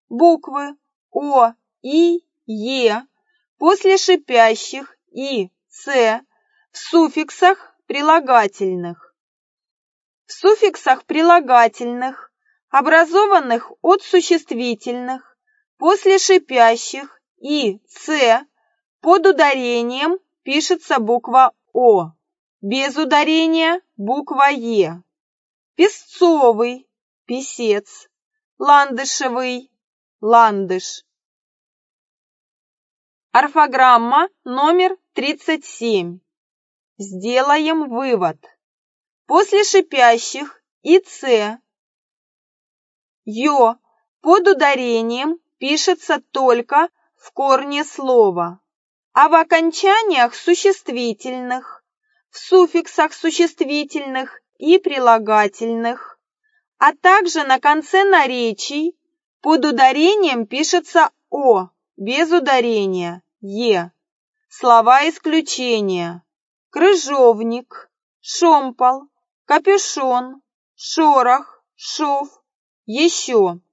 буквы О, И, Е после шипящих И, Ц в суффиксах прилагательных. В суффиксах прилагательных, образованных от существительных, после шипящих И, Ц под ударением пишется буква О, без ударения буква Е. Песцовый, песец, ландышевый, ландыш. Орфограмма номер 37. Сделаем вывод. После шипящих И, Ц, Ё под ударением пишется только в корне слова, а в окончаниях существительных, в суффиксах существительных и прилагательных, а также на конце наречий под ударением пишется О, без ударения Е. Слова исключения: крыжовник, шомпол, капюшон, шорох, шов, еще.